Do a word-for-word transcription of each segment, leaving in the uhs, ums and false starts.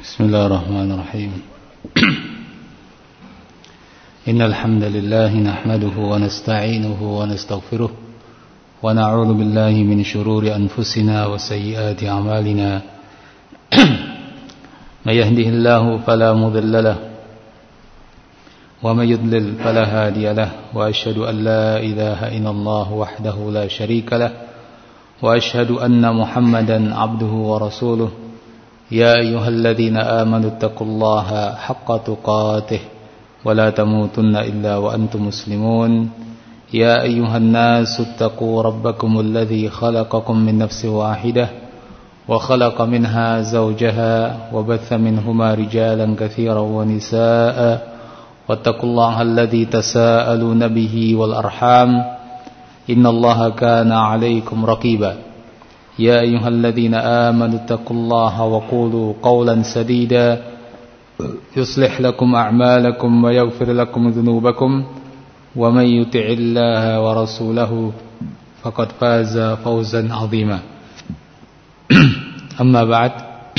بسم الله الرحمن الرحيم إن الحمد لله نحمده ونستعينه ونستغفره ونعوذ بالله من شرور أنفسنا وسيئات أعمالنا من يهده الله فلا مضل له ومن يضلل فلا هادي له وأشهد أن لا إله إلا الله وحده لا شريك له وأشهد أن محمدا عبده ورسوله يا أيها الذين آمنوا اتقوا الله حق تقاته ولا تموتن إلا وأنتم مسلمون يا أيها الناس اتقوا ربكم الذي خلقكم من نفس واحدة وخلق منها زوجها وبث منهما رجالا كثيرا ونساء واتقوا الله الذي تساءلون به والأرحام إن الله كان عليكم رقيبا يا أيها الذين آمنوا اتقوا الله وقولوا قولا سديدا يصلح لكم أعمالكم ويغفر لكم ذنوبكم ومن يطع الله ورسوله فقد فاز فوزا عظيما أما بعد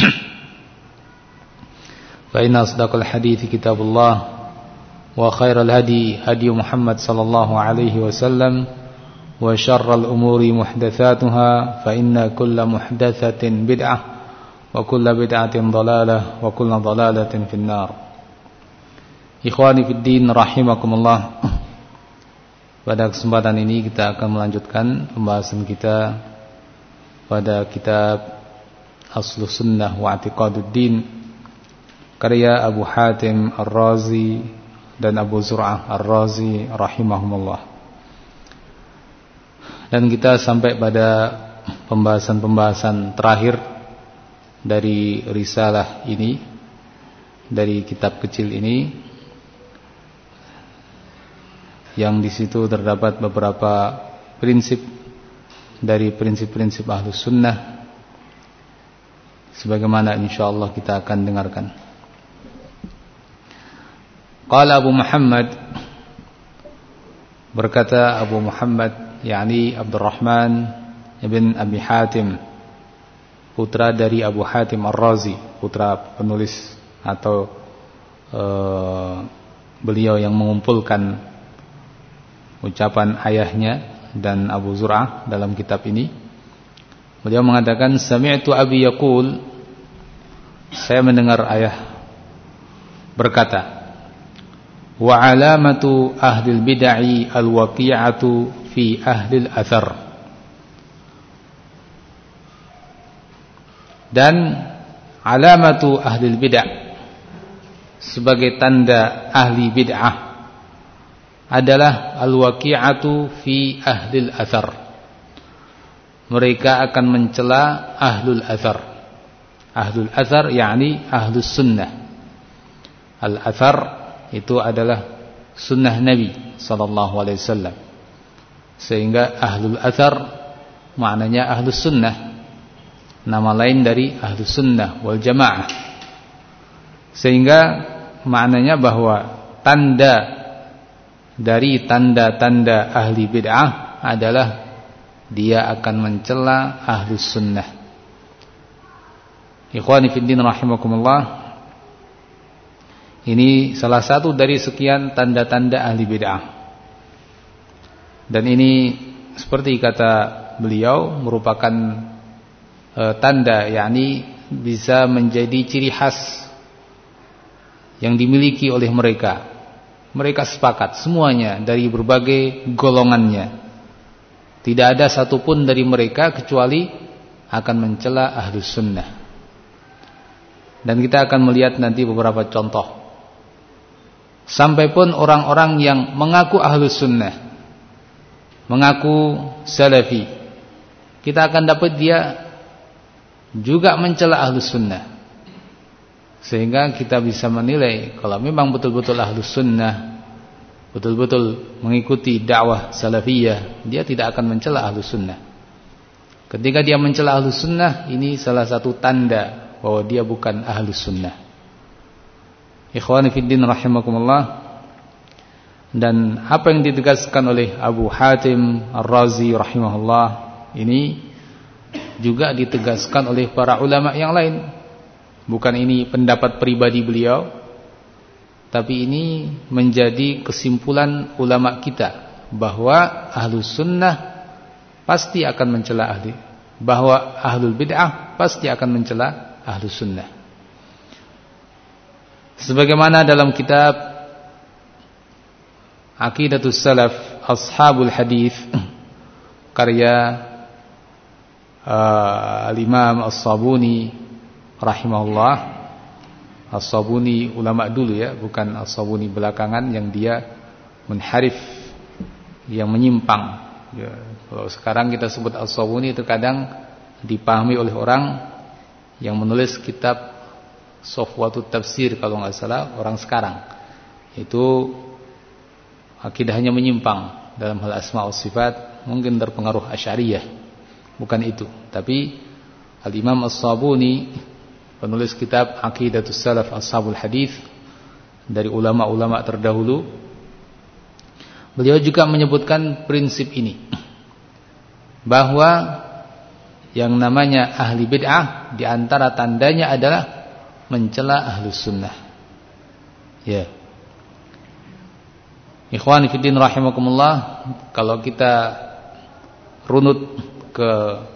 فإن أصدق الحديث كتاب الله وخير الهدي هدي محمد صلى الله عليه وسلم وشر الأمور محدثاتها فإن كل محدثة بدعة وكل بدعة ضلالة وكل ضلالة في النار. Ikhwani fid din rahimakumullah. Pada kesempatan ini kita akan melanjutkan pembahasan kita pada kitab Aslus Sunnah wa I'tiqaduddin karya Abu Hatim Ar-Razi dan Abu Zur'ah Ar-Razi rahimahumullah. Dan kita sampai pada pembahasan-pembahasan terakhir dari risalah ini, dari kitab kecil ini, yang di situ terdapat beberapa prinsip dari prinsip-prinsip Ahlus Sunnah, sebagaimana insyaallah kita akan dengarkan. Qala Abu Muhammad, berkata Abu Muhammad yakni Abdurrahman ibn Abi Hatim, putra dari Abu Hatim Ar-Razi, putra penulis atau uh, beliau yang mengumpulkan ucapan ayahnya dan Abu Zur'ah dalam kitab ini. Beliau mengatakan, sami'tu abi yaqul, saya mendengar ayah berkata, wa alamatu ahlil bid'ah al-waqi'atu fi ahlil athar. Dan alamatu ahlil bid'ah, sebagai tanda ahli bid'ah, adalah al-waqi'atu fi ahlil athar. Mereka akan mencela ahlul athar. Ahlul athar yakni ahlus sunnah. Al-athar itu adalah sunnah Nabi sallallahu alaihi wasallam. Sehingga ahlul athar maknanya ahlus sunnah, nama lain dari ahlus sunnah wal jamaah. Sehingga maknanya bahwa tanda dari tanda-tanda ahli bid'ah adalah dia akan mencela ahlus sunnah. Ikhwani fiddin rahimakumullah, ini salah satu dari sekian tanda-tanda ahli bid'ah. Dan ini seperti kata beliau merupakan e, tanda, yakni bisa menjadi ciri khas yang dimiliki oleh mereka. Mereka sepakat semuanya dari berbagai golongannya. Tidak ada satupun dari mereka kecuali akan mencela ahlus sunnah. Dan kita akan melihat nanti beberapa contoh. Sampai pun orang-orang yang mengaku ahlus sunnah, mengaku salafi, kita akan dapat dia juga mencela ahlus sunnah. Sehingga kita bisa menilai kalau memang betul-betul ahlus sunnah, betul-betul mengikuti dakwah salafiyah, dia tidak akan mencela ahlus sunnah. Ketika dia mencela ahlus sunnah, ini salah satu tanda bahwa dia bukan ahlus sunnah. Ikhwani fiddin rahimakumullah. Dan apa yang ditegaskan oleh Abu Hatim Ar-Razi rahimahullah ini juga ditegaskan oleh para ulama yang lain. Bukan ini pendapat pribadi beliau, tapi ini menjadi kesimpulan ulama kita bahwa Ahlus Sunnah pasti akan mencela ahli, bahwa Ahlul Bid'ah pasti akan mencela Ahlus Sunnah. Sebagaimana dalam kitab Aqidatus Salaf Ashabul Hadis karya uh, Al-Imam As-Sabuni rahimahullah. As-Sabuni ulama dulu ya, bukan As-Sabuni belakangan yang dia munharif, yang menyimpang ya. Kalau sekarang kita sebut As-Sabuni terkadang dipahami oleh orang yang menulis kitab Safwatut Tafsir kalau nggak salah orang sekarang, itu akidahnya menyimpang dalam hal asma wa sifat, mungkin terpengaruh Asy'ariyah. Bukan itu, tapi Al-Imam As-Sabuni penulis kitab Aqidatus Salaf Ashabul Hadis dari ulama-ulama terdahulu, beliau juga menyebutkan prinsip ini, bahwa yang namanya ahli bid'ah di antara tandanya adalah mencela Ahlus Sunnah. Ya. Ikhwani fiddin rahimakumullah, kalau kita runut ke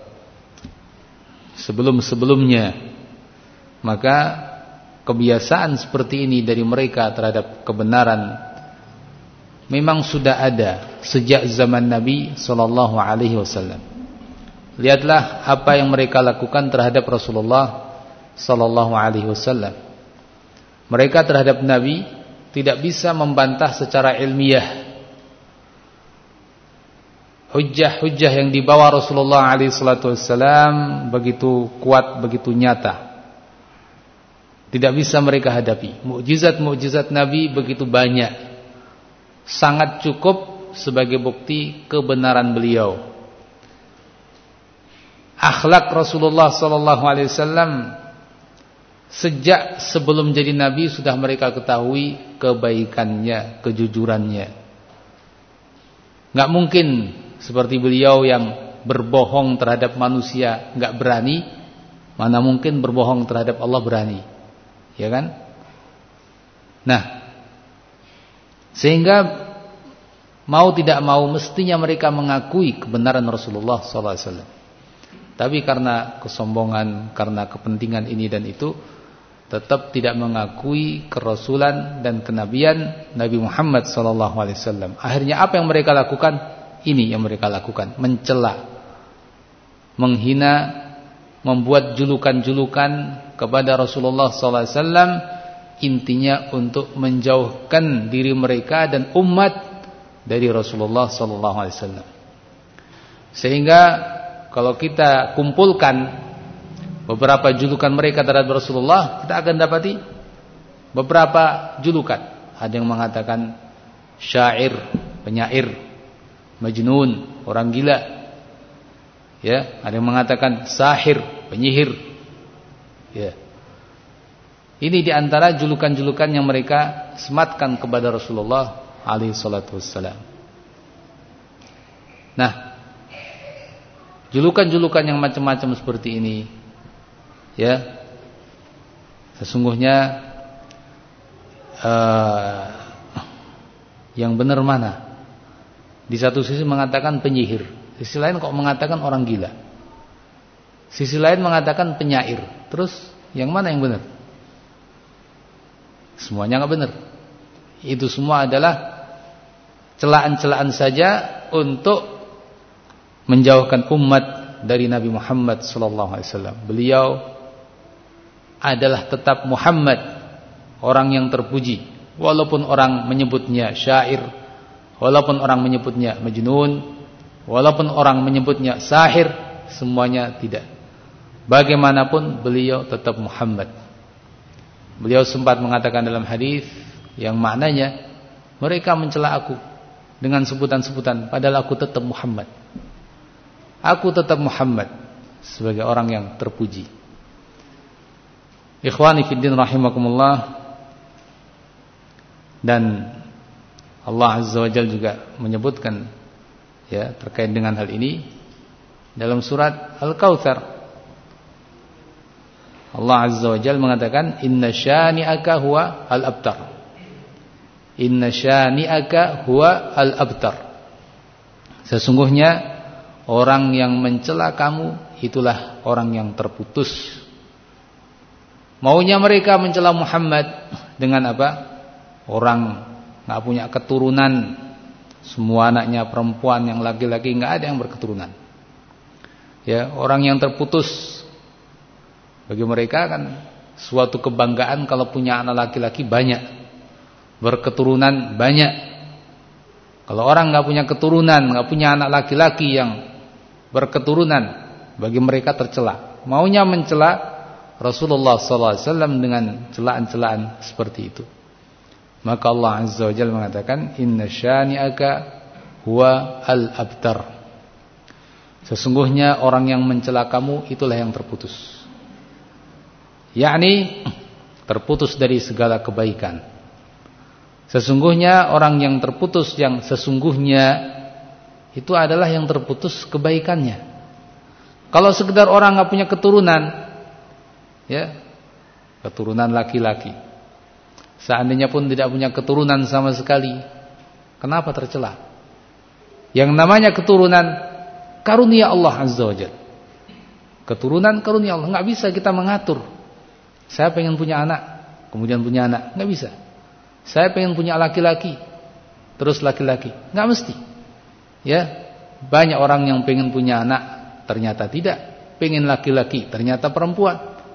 sebelum-sebelumnya, maka kebiasaan seperti ini dari mereka terhadap kebenaran memang sudah ada sejak zaman Nabi sallallahu alaihi wasallam. Lihatlah apa yang mereka lakukan terhadap Rasulullah sallallahu alaihi wasallam. Mereka terhadap Nabi tidak bisa membantah secara ilmiah. Hujjah-hujjah yang dibawa Rasulullah alaihi salatu wasallam begitu kuat, begitu nyata. Tidak bisa mereka hadapi. Mukjizat-mukjizat Nabi begitu banyak, sangat cukup sebagai bukti kebenaran beliau. Akhlak Rasulullah sallallahu alaihi wasallam sejak sebelum jadi Nabi sudah mereka ketahui kebaikannya, kejujurannya. Gak mungkin seperti beliau yang berbohong terhadap manusia gak berani, mana mungkin berbohong terhadap Allah berani, ya kan? Nah, sehingga mau tidak mau mestinya mereka mengakui kebenaran Rasulullah sallallahu alaihi wasallam. Tapi karena kesombongan, karena kepentingan ini dan itu, tetap tidak mengakui kerasulan dan kenabian Nabi Muhammad sallallahu alaihi wasallam. Akhirnya apa yang mereka lakukan? Ini yang mereka lakukan, mencela, menghina, membuat julukan-julukan kepada Rasulullah sallallahu alaihi wasallam, intinya untuk menjauhkan diri mereka dan umat dari Rasulullah sallallahu alaihi wasallam. Sehingga kalau kita kumpulkan beberapa julukan mereka terhadap Rasulullah, kita akan dapati beberapa julukan. Ada yang mengatakan syair, penyair, majnun, orang gila. Ya, ada yang mengatakan sahir, penyihir. Ya. Ini diantara julukan-julukan yang mereka sematkan kepada Rasulullah alaihi salatu wassalam. Nah, julukan-julukan yang macam-macam seperti ini, ya, sesungguhnya uh, yang benar mana? Di satu sisi mengatakan penyihir, sisi lain kok mengatakan orang gila, sisi lain mengatakan penyair. Terus yang mana yang benar? Semuanya nggak benar. Itu semua adalah celaan-celaan saja untuk menjauhkan umat dari Nabi Muhammad sallallahu alaihi wasallam. Beliau adalah tetap Muhammad, orang yang terpuji, walaupun orang menyebutnya syair, walaupun orang menyebutnya majnun, walaupun orang menyebutnya sahir, semuanya tidak. Bagaimanapun beliau tetap Muhammad. Beliau sempat mengatakan dalam hadis yang maknanya, mereka mencela aku dengan sebutan-sebutan, padahal aku tetap Muhammad. Aku tetap Muhammad sebagai orang yang terpuji. Ikhwani fiddin rahimakumullah. Dan Allah Azza wa Jalla juga menyebutkan ya terkait dengan hal ini dalam surat Al-Kautsar. Allah Azza wa Jalla mengatakan inna syani'aka huwa al-abtar. Inna syani'aka huwa al-abtar. Sesungguhnya orang yang mencela kamu itulah orang yang terputus. Maunya mereka mencela Muhammad dengan apa? Orang enggak punya keturunan, semua anaknya perempuan, yang laki-laki enggak ada yang berketurunan. Ya, orang yang terputus. Bagi mereka kan suatu kebanggaan kalau punya anak laki-laki banyak, berketurunan banyak. Kalau orang enggak punya keturunan, enggak punya anak laki-laki yang berketurunan, bagi mereka tercela. Maunya mencela Rasulullah sallallahu alaihi wasallam dengan celaan-celaan seperti itu. Maka Allah Azza wa Jalla mengatakan inna syani'aka huwa al-abtar. Sesungguhnya orang yang mencela kamu itulah yang terputus. Yakni terputus dari segala kebaikan. Sesungguhnya orang yang terputus yang sesungguhnya itu adalah yang terputus kebaikannya. Kalau sekedar orang enggak punya keturunan, ya, keturunan laki-laki, seandainya pun tidak punya keturunan sama sekali, kenapa tercela? Yang namanya keturunan karunia Allah Azza wa Jalla. Keturunan karunia Allah, enggak bisa kita mengatur. Saya pengen punya anak, kemudian punya anak, enggak bisa. Saya pengen punya laki-laki, terus laki-laki, enggak mesti. Ya, banyak orang yang pengen punya anak, ternyata tidak. Pengen laki-laki, ternyata perempuan.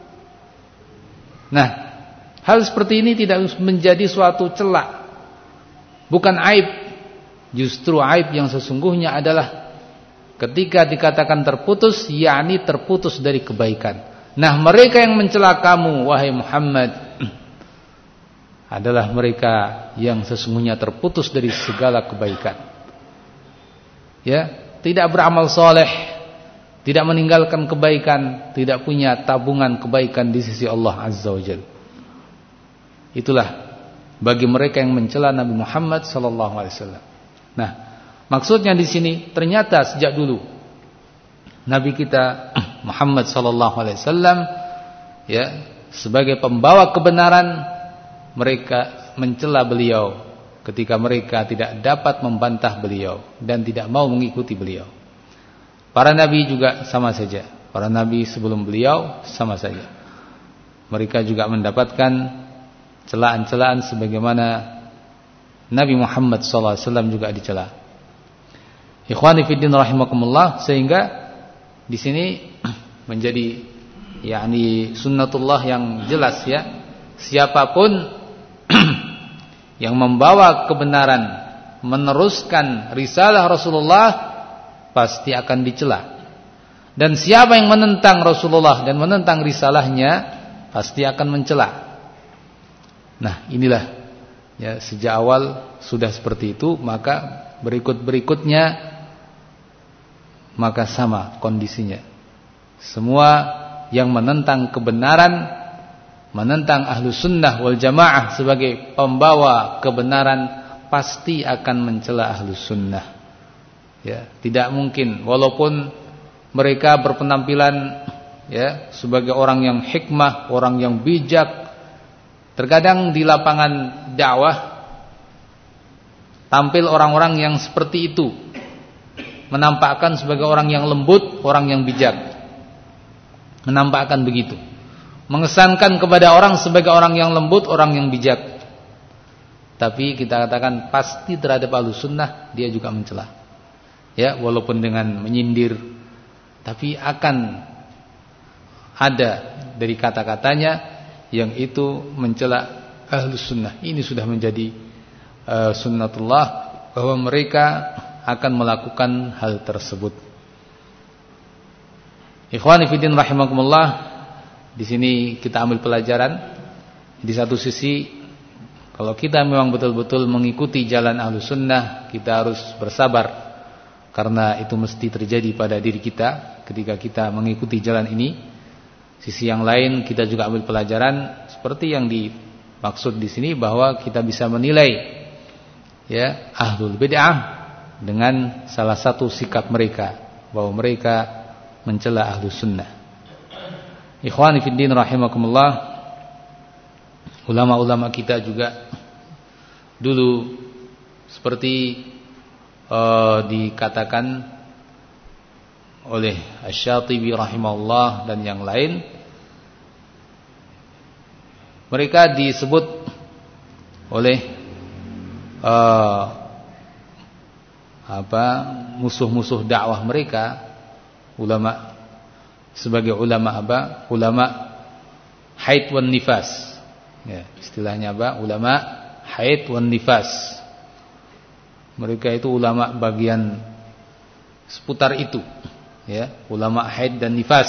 Nah, hal seperti ini tidak menjadi suatu celak, bukan aib. Justru aib yang sesungguhnya adalah ketika dikatakan terputus, yakni terputus dari kebaikan. Nah, mereka yang mencela kamu, wahai Muhammad, adalah mereka yang sesungguhnya terputus dari segala kebaikan. Ya, tidak beramal soleh, tidak meninggalkan kebaikan, tidak punya tabungan kebaikan di sisi Allah Azza wa Jalla. Itulah bagi mereka yang mencela Nabi Muhammad sallallahu alaihi wasallam. Nah, maksudnya di sini ternyata sejak dulu Nabi kita Muhammad sallallahu alaihi wasallam, ya, sebagai pembawa kebenaran, mereka mencela beliau ketika mereka tidak dapat membantah beliau dan tidak mau mengikuti beliau. Para nabi juga sama saja. Para nabi sebelum beliau sama saja. Mereka juga mendapatkan celaan-celaan sebagaimana Nabi Muhammad sallallahu alaihi wasallam juga dicela. Ikhwani fiddin rahimakumullah, sehingga di sini menjadi yakni sunnatullah yang jelas, ya. Siapapun yang membawa kebenaran, meneruskan risalah Rasulullah, pasti akan dicela. Dan siapa yang menentang Rasulullah dan menentang risalahnya, pasti akan mencela. Nah, inilah, ya, sejak awal sudah seperti itu, maka berikut-berikutnya maka sama kondisinya. Semua yang menentang kebenaran, menentang ahlu sunnah wal jamaah sebagai pembawa kebenaran, pasti akan mencela ahlu sunnah. Ya, tidak mungkin, walaupun mereka berpenampilan, ya, sebagai orang yang hikmah, orang yang bijak. Terkadang di lapangan dakwah tampil orang-orang yang seperti itu, menampakkan sebagai orang yang lembut, orang yang bijak, menampakkan begitu, mengesankan kepada orang sebagai orang yang lembut, orang yang bijak. Tapi kita katakan pasti terhadap ahlus sunnah dia juga mencela, ya, walaupun dengan menyindir, tapi akan ada dari kata-katanya yang itu mencela ahlus sunnah. Ini sudah menjadi uh, sunnatullah, bahwa mereka akan melakukan hal tersebut. Ikhwani fiddin rahimakumullah, di sini kita ambil pelajaran. Di satu sisi, kalau kita memang betul-betul mengikuti jalan ahlus sunnah, kita harus bersabar, karena itu mesti terjadi pada diri kita ketika kita mengikuti jalan ini. Sisi yang lain, kita juga ambil pelajaran seperti yang dimaksud di sini, bahwa kita bisa menilai, ya, ahlul bid'ah dengan salah satu sikap mereka, bahwa mereka mencela ahlus sunnah. Ikhwani fiddin rahimakumullah, ulama-ulama kita juga dulu seperti uh, dikatakan oleh Asy-Syatibi rahimahullah dan yang lain, mereka disebut oleh uh, apa musuh-musuh dakwah mereka, ulama, sebagai ulama apa? Ulama haid wan nifas. Ya, istilahnya apa? Ulama haid wan nifas. Mereka itu ulama bagian seputar itu, ya, ulama haid dan nifas.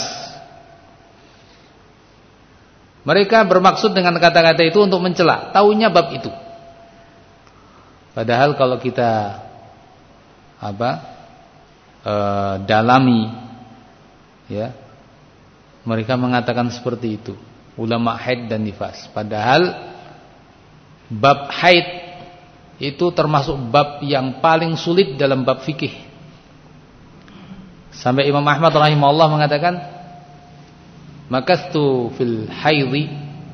Mereka bermaksud dengan kata-kata itu untuk mencela, taunya bab itu. Padahal kalau kita apa? E, dalami, ya, mereka mengatakan seperti itu, ulama haid dan nifas. Padahal bab haid itu termasuk bab yang paling sulit dalam bab fikih. Sampai Imam Ahmad rahimahullah mengatakan, makastu fil haidhi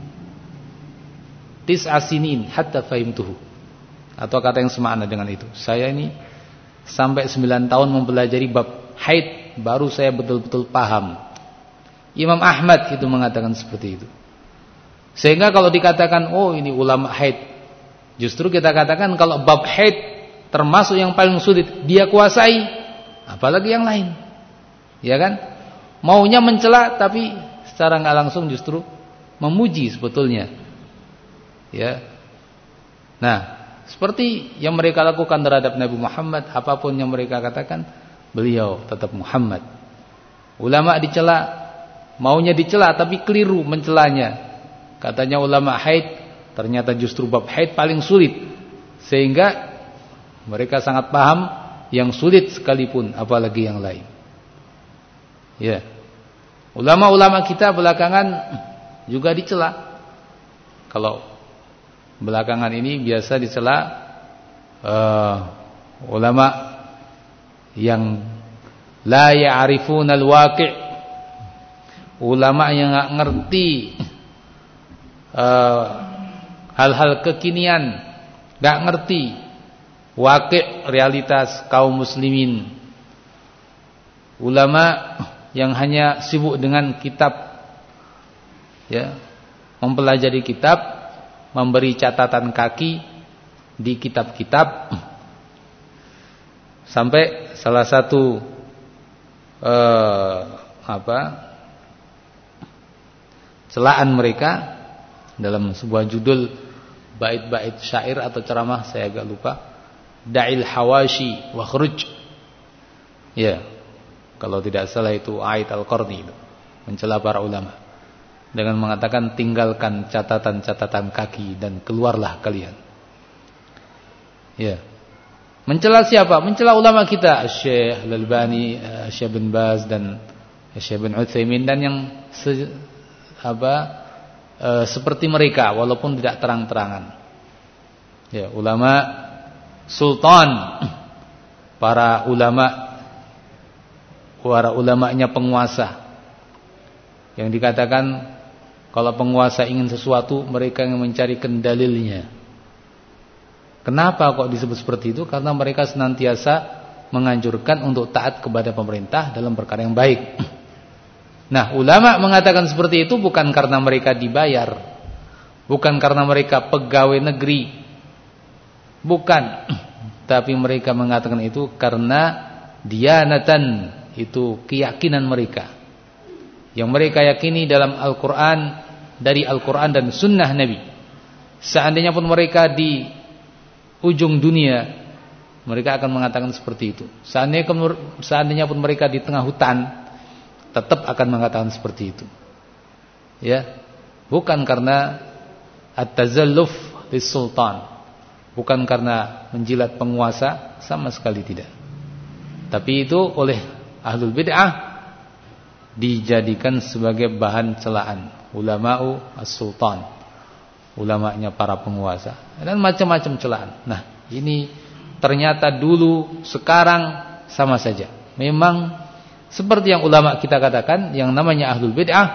tis'a sinin hatta fahimtuhu. Atau kata yang semakna dengan itu, saya ini sampai sembilan tahun mempelajari bab haid baru saya betul-betul paham. Imam Ahmad itu mengatakan seperti itu. Sehingga kalau dikatakan oh ini ulama haid, justru kita katakan kalau bab haid termasuk yang paling sulit dia kuasai, apalagi yang lain. Ya kan? Maunya mencela tapi secara enggak langsung justru memuji sebetulnya. Ya. Nah, seperti yang mereka lakukan terhadap Nabi Muhammad, apapun yang mereka katakan, beliau tetap Muhammad. Ulama dicela, maunya dicela tapi keliru mencelanya. Katanya ulama haid, ternyata justru bab haid paling sulit. Sehingga mereka sangat paham yang sulit sekalipun, apalagi yang lain. Ya. Ulama-ulama kita belakangan juga dicela. Kalau belakangan ini biasa dicela uh, ulama yang la ya'rifuna al-waqi', ulama yang enggak ngerti uh, hal-hal kekinian, enggak ngerti waqi', realitas kaum muslimin. Ulama yang hanya sibuk dengan kitab, ya, mempelajari kitab, memberi catatan kaki di kitab-kitab. Sampai salah satu eh, apa celaan mereka dalam sebuah judul bait-bait syair atau ceramah, saya agak lupa, Da'il hawashi wa khruj. Ya, kalau tidak salah itu Ait Al-Qarni itu, mencela para ulama dengan mengatakan tinggalkan catatan-catatan kaki dan keluarlah kalian. Ya. Mencela siapa? Mencela ulama kita, Syekh Al-Albani, Syekh bin Baz dan Syekh bin Utsaimin dan yang se, apa e, seperti mereka walaupun tidak terang-terangan. Ya, ulama sultan, para ulama para ulamanya penguasa, yang dikatakan kalau penguasa ingin sesuatu mereka yang mencarikan dalilnya. Kenapa kok disebut seperti itu? Karena mereka senantiasa menganjurkan untuk taat kepada pemerintah dalam perkara yang baik. Nah, ulama mengatakan seperti itu bukan karena mereka dibayar, bukan karena mereka pegawai negeri, bukan, tapi mereka mengatakan itu karena dianatan, itu keyakinan mereka yang mereka yakini dalam Al-Quran, dari Al-Quran dan Sunnah Nabi. Seandainya pun mereka di ujung dunia, mereka akan mengatakan seperti itu. Seandainya, seandainya pun mereka di tengah hutan, tetap akan mengatakan seperti itu. Ya, bukan karena at-tazalluf lis-sultan, bukan karena menjilat penguasa, sama sekali tidak. Tapi itu oleh ahlul bid'ah dijadikan sebagai bahan celaan, ulama'u as-sultan, ulamanya para penguasa, dan macam-macam celaan. Nah, ini ternyata dulu sekarang sama saja. Memang seperti yang ulama kita katakan, yang namanya ahlul bid'ah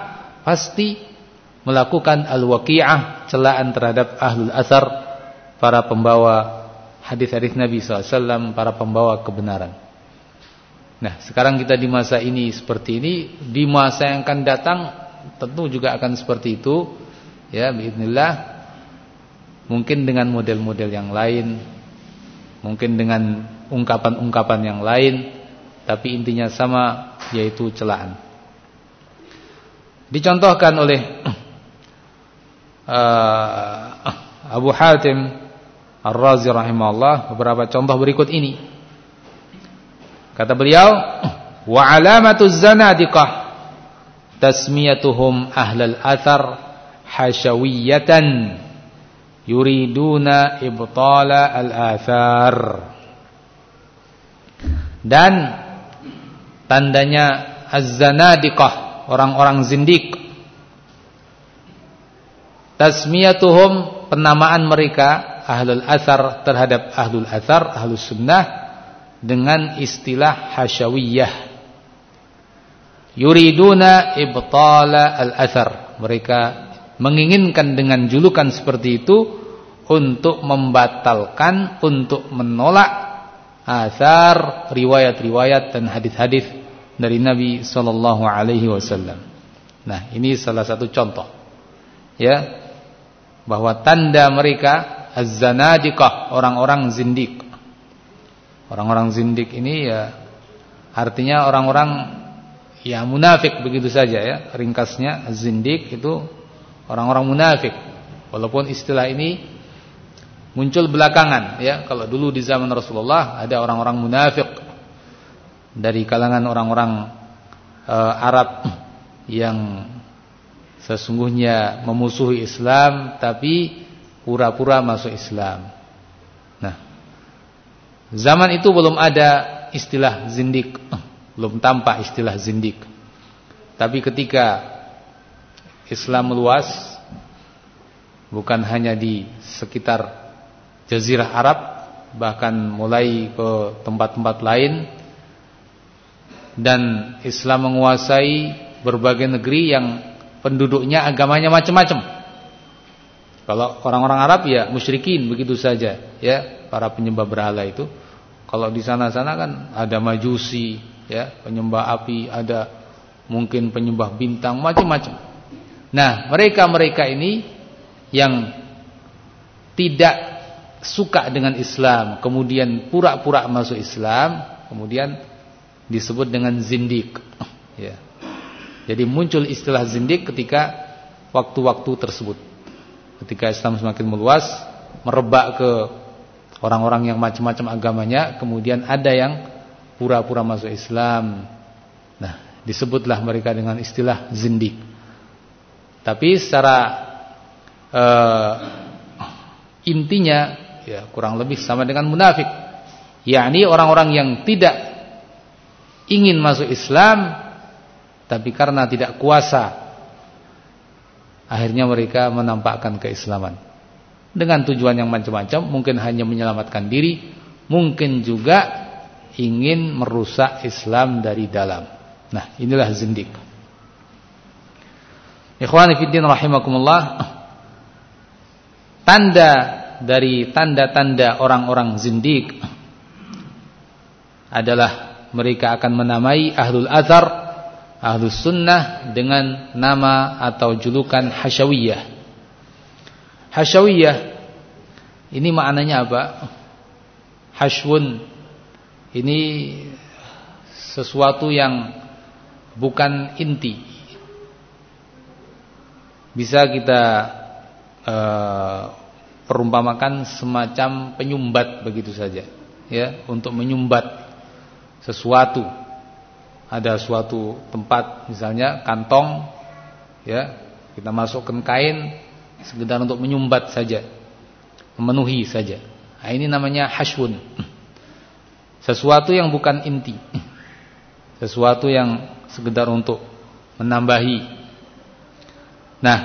pasti melakukan al-waqi'ah, celaan terhadap ahlul athar, para pembawa hadis-hadis Nabi sallallahu alaihi wasallam, para pembawa kebenaran. Nah, sekarang kita di masa ini seperti ini, di masa yang akan datang tentu juga akan seperti itu. Ya, biidznillah. Mungkin dengan model-model yang lain, mungkin dengan ungkapan-ungkapan yang lain, tapi intinya sama, yaitu celaan. Dicontohkan oleh uh, Abu Hatim Ar-Razi rahimahullah beberapa contoh berikut ini. Kata beliau, wa alamatuz zanadiqah tasmiyatuhum ahlal athar hasyawiyatan yuriduna ibtala al-athar. Dan tandanya az-zanadiqah, orang-orang zindik, tasmiyatuhum, penamaan mereka ahlul athar terhadap ahlul athar, ahlus sunnah, dengan istilah hasyawiyah. Yuriduna ibtala al-athar, mereka menginginkan dengan julukan seperti itu untuk membatalkan, untuk menolak athar, riwayat-riwayat dan hadis-hadis dari Nabi sallallahu alaihi wasallam. Nah, ini salah satu contoh, ya, bahwa tanda mereka az-zanadiqah, orang-orang zindik. Orang-orang zindik ini ya artinya orang-orang ya munafik, begitu saja ya. Ringkasnya az-zindik itu orang-orang munafik. Walaupun istilah ini muncul belakangan ya. Kalau dulu di zaman Rasulullah ada orang-orang munafik dari kalangan orang-orang e, Arab yang sesungguhnya memusuhi Islam tapi pura-pura masuk Islam. Nah, zaman itu belum ada istilah zindik, belum tampak istilah zindik. Tapi ketika Islam meluas, bukan hanya di sekitar Jazirah Arab, bahkan mulai ke tempat-tempat lain, dan Islam menguasai berbagai negeri yang penduduknya agamanya macam-macam. Kalau orang-orang Arab ya musyrikin, begitu saja ya, para penyembah berhala itu. Kalau di sana-sana kan ada majusi ya, penyembah api, ada mungkin penyembah bintang, macam-macam. Nah, mereka-mereka ini yang tidak suka dengan Islam, kemudian pura-pura masuk Islam, kemudian disebut dengan zindik ya. Jadi muncul istilah zindik ketika waktu-waktu tersebut. Ketika Islam semakin meluas, merebak ke orang-orang yang macam-macam agamanya, kemudian ada yang pura-pura masuk Islam. Nah, disebutlah mereka dengan istilah zindik. Tapi secara uh, intinya ya kurang lebih sama dengan munafik. Yakni orang-orang yang tidak ingin masuk Islam, tapi karena tidak kuasa, akhirnya mereka menampakkan keislaman dengan tujuan yang macam-macam. Mungkin hanya menyelamatkan diri, mungkin juga ingin merusak Islam dari dalam. Nah, inilah zindik. Ikhwani fiddin rahimakumullah, tanda dari tanda-tanda orang-orang zindik adalah mereka akan menamai ahlul athar, ahlus sunnah dengan nama atau julukan hasyawiyah. Hasyawiyah ini maknanya apa? Hashwun ini sesuatu yang bukan inti. Bisa kita uh, perumpamakan semacam penyumbat, begitu saja ya, untuk menyumbat sesuatu. Ada suatu tempat, misalnya kantong ya, kita masukkan kain sekedar untuk menyumbat saja, memenuhi saja. Nah, ini namanya hashwun. Sesuatu yang bukan inti, sesuatu yang sekedar untuk menambahi. Nah,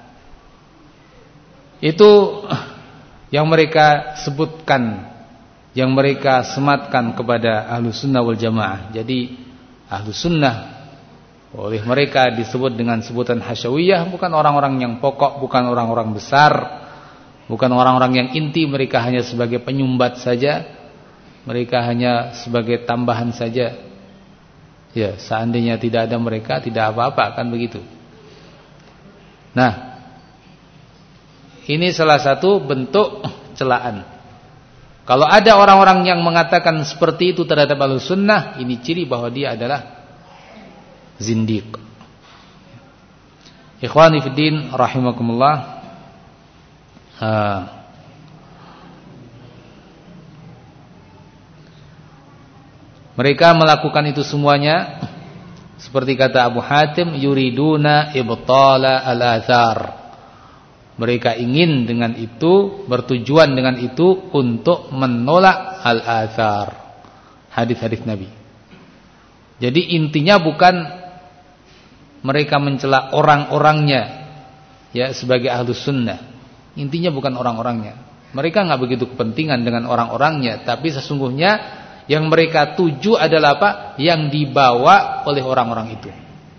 itu yang mereka sebutkan, yang mereka sematkan kepada Ahlus Sunnah wal Jamaah. Jadi Ahlus Sunnah Oleh mereka disebut dengan sebutan hasyawiyah, bukan orang-orang yang pokok, bukan orang-orang besar, bukan orang-orang yang inti. Mereka hanya sebagai penyumbat saja, mereka hanya sebagai tambahan saja. Ya, seandainya tidak ada mereka, tidak apa-apa, kan begitu. Nah, ini salah satu bentuk celaan. Kalau ada orang-orang yang mengatakan seperti itu terhadap Ahlussunnah, ini ciri bahwa dia adalah zindiq. Ikhwani fiddin rahimakumullah. Uh, mereka melakukan itu semuanya seperti kata Abu Hatim, yuriduna ibtala al-athar. Mereka ingin dengan itu, bertujuan dengan itu untuk menolak al-athar, hadis-hadis Nabi. Jadi intinya bukan mereka mencela orang-orangnya, ya, sebagai ahlus sunnah. Intinya bukan orang-orangnya. Mereka nggak begitu kepentingan dengan orang-orangnya, tapi sesungguhnya yang mereka tuju adalah apa? Yang dibawa oleh orang-orang itu.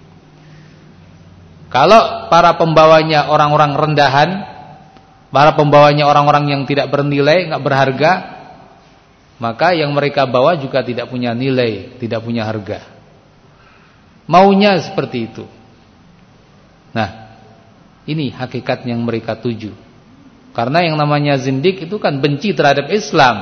Kalau para pembawanya orang-orang rendahan, para pembawanya orang-orang yang tidak bernilai, nggak berharga, maka yang mereka bawa juga tidak punya nilai, tidak punya harga. Maunya seperti itu. Nah, ini hakikat yang mereka tuju. Karena yang namanya zindik itu kan benci terhadap Islam.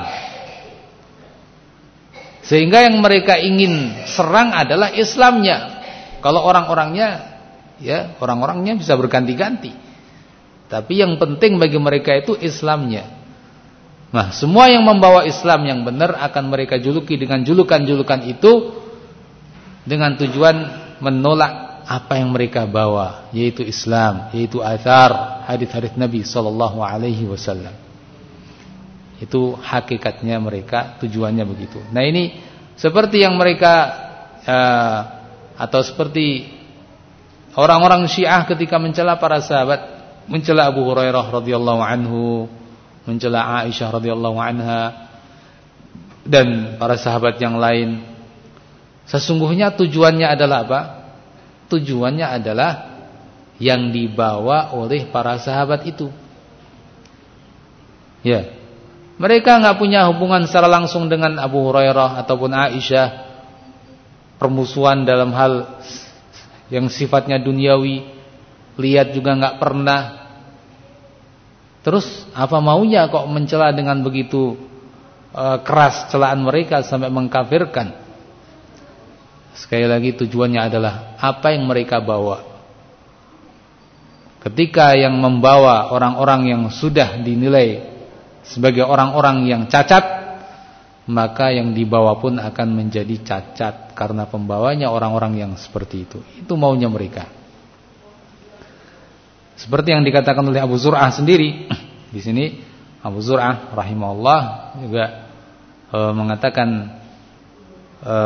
Sehingga yang mereka ingin serang adalah Islamnya. Kalau orang-orangnya, ya, orang-orangnya bisa berganti-ganti. Tapi yang penting bagi mereka itu Islamnya. Nah, semua yang membawa Islam yang benar akan mereka juluki dengan julukan-julukan itu, dengan tujuan menolak apa yang mereka bawa, yaitu Islam, yaitu athar, hadis-hadis Nabi sallallahu alaihi wasallam. Itu hakikatnya mereka, tujuannya begitu. Nah, ini seperti yang mereka uh, atau seperti orang-orang Syiah ketika mencela para sahabat, mencela Abu Hurairah radhiyallahu anhu, mencela Aisyah radhiyallahu anha dan para sahabat yang lain. Sesungguhnya tujuannya adalah apa? Tujuannya adalah yang dibawa oleh para sahabat itu. Ya. Mereka enggak punya hubungan secara langsung dengan Abu Hurairah ataupun Aisyah. Permusuhan dalam hal yang sifatnya duniawi, lihat juga enggak pernah. Terus apa maunya kok mencela dengan begitu uh, keras celaan mereka sampai mengkafirkan? Sekali lagi tujuannya adalah apa yang mereka bawa. Ketika yang membawa orang-orang yang sudah dinilai sebagai orang-orang yang cacat, maka yang dibawa pun akan menjadi cacat karena pembawanya orang-orang yang seperti itu. Itu maunya mereka. Seperti yang dikatakan oleh Abu Zur'ah sendiri di sini, Abu Zur'ah rahimahullah juga e, mengatakan e,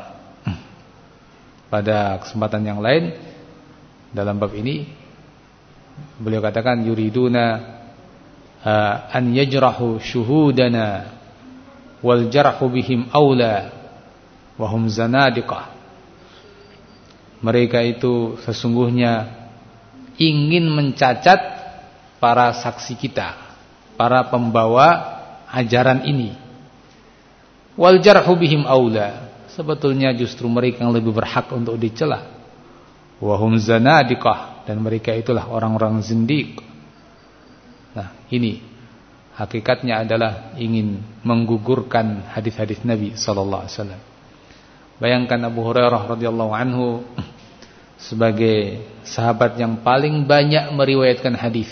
pada kesempatan yang lain dalam bab ini, beliau katakan yuriduna uh, an yajrahu syuhudana wal jarhu bihim aula wa hum zanadiqah. Mereka itu sesungguhnya ingin mencacat para saksi kita, para pembawa ajaran ini. Wal jarhu bihim aula, sebetulnya justru mereka yang lebih berhak untuk dicela. Wahum zanadiqah, dan mereka itulah orang-orang zindiq. Nah, ini hakikatnya adalah ingin menggugurkan hadis-hadis Nabi sallallahu alaihi wasallam. Bayangkan Abu Hurairah radhiyallahu anhu sebagai sahabat yang paling banyak meriwayatkan hadis.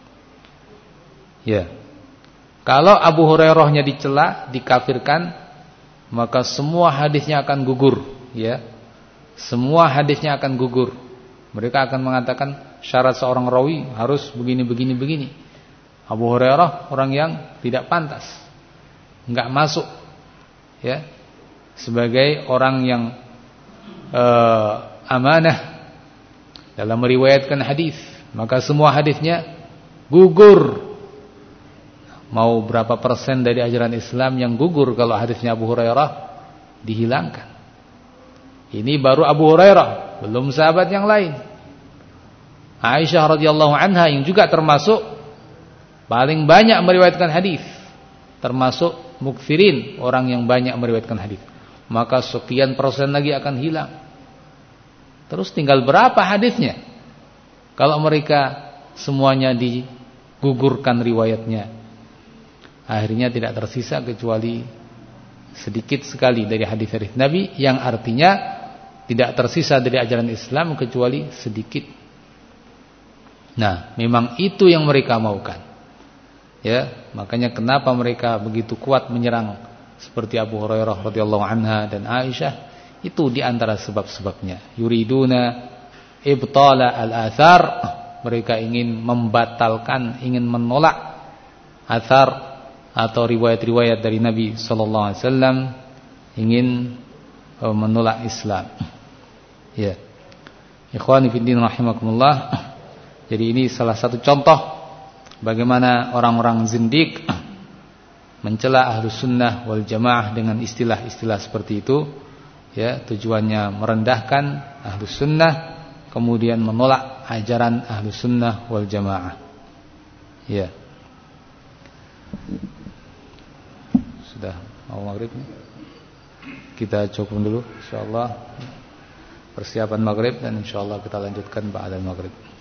Ya. Kalau Abu Hurairahnya dicela, dikafirkan, maka semua hadisnya akan gugur, ya. Semua hadisnya akan gugur. Mereka akan mengatakan syarat seorang rawi harus begini begini begini. Abu Hurairah orang yang tidak pantas, enggak masuk, ya, sebagai orang yang uh, amanah dalam meriwayatkan hadis, maka semua hadisnya gugur. Mau berapa persen dari ajaran Islam yang gugur kalau hadisnya Abu Hurairah dihilangkan? Ini baru Abu Hurairah. belum sahabat yang lain. Aisyah radhiyallahu anha yang juga termasuk paling banyak meriwayatkan hadis, termasuk muktsirin, orang yang banyak meriwayatkan hadis. Maka sekian persen lagi akan hilang. Terus tinggal berapa hadisnya? Kalau mereka semuanya digugurkan riwayatnya, akhirnya tidak tersisa kecuali sedikit sekali dari hadis-hadis Nabi, yang artinya tidak tersisa dari ajaran Islam kecuali sedikit. Nah, memang itu yang mereka maukan. Ya, makanya kenapa mereka begitu kuat menyerang seperti Abu Hurairah radhiyallahu anha dan Aisyah, itu di antara sebab-sebabnya. Yuriduna ibtala al-athar, mereka ingin membatalkan, ingin menolak athar atau riwayat-riwayat dari Nabi sallallahu alaihi wasallam, ingin menolak Islam. Ya. Ikhwani fi din rahimakumullah. Jadi ini salah satu contoh bagaimana orang-orang zindik mencela Ahlus Sunnah wal Jamaah dengan istilah-istilah seperti itu. Ya, tujuannya merendahkan Ahlus Sunnah, kemudian menolak ajaran Ahlus Sunnah wal Jamaah. Ya. Sudah mau maghrib nih. Kita cukup dulu insyaallah persiapan maghrib, dan insyaallah kita lanjutkan ba'da maghrib.